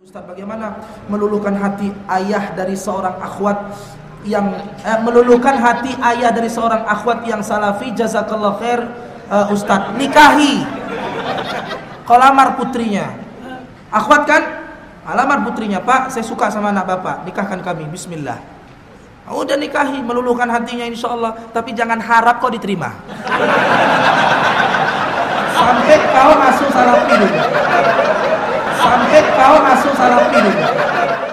Ustaz, bagaimana meluluhkan hati ayah dari seorang akhwat yang meluluhkan hati ayah dari seorang akhwat yang salafi, jazakallah khair. Ustaz, nikahi, lamar putrinya. Akhwat kan, lamar putrinya, Pak, saya suka sama anak bapak, nikahkan kami, bismillah. Udah nikahi, meluluhkan hatinya insyaallah, tapi jangan harap kok diterima. Sampai kau masuk salafi dulu.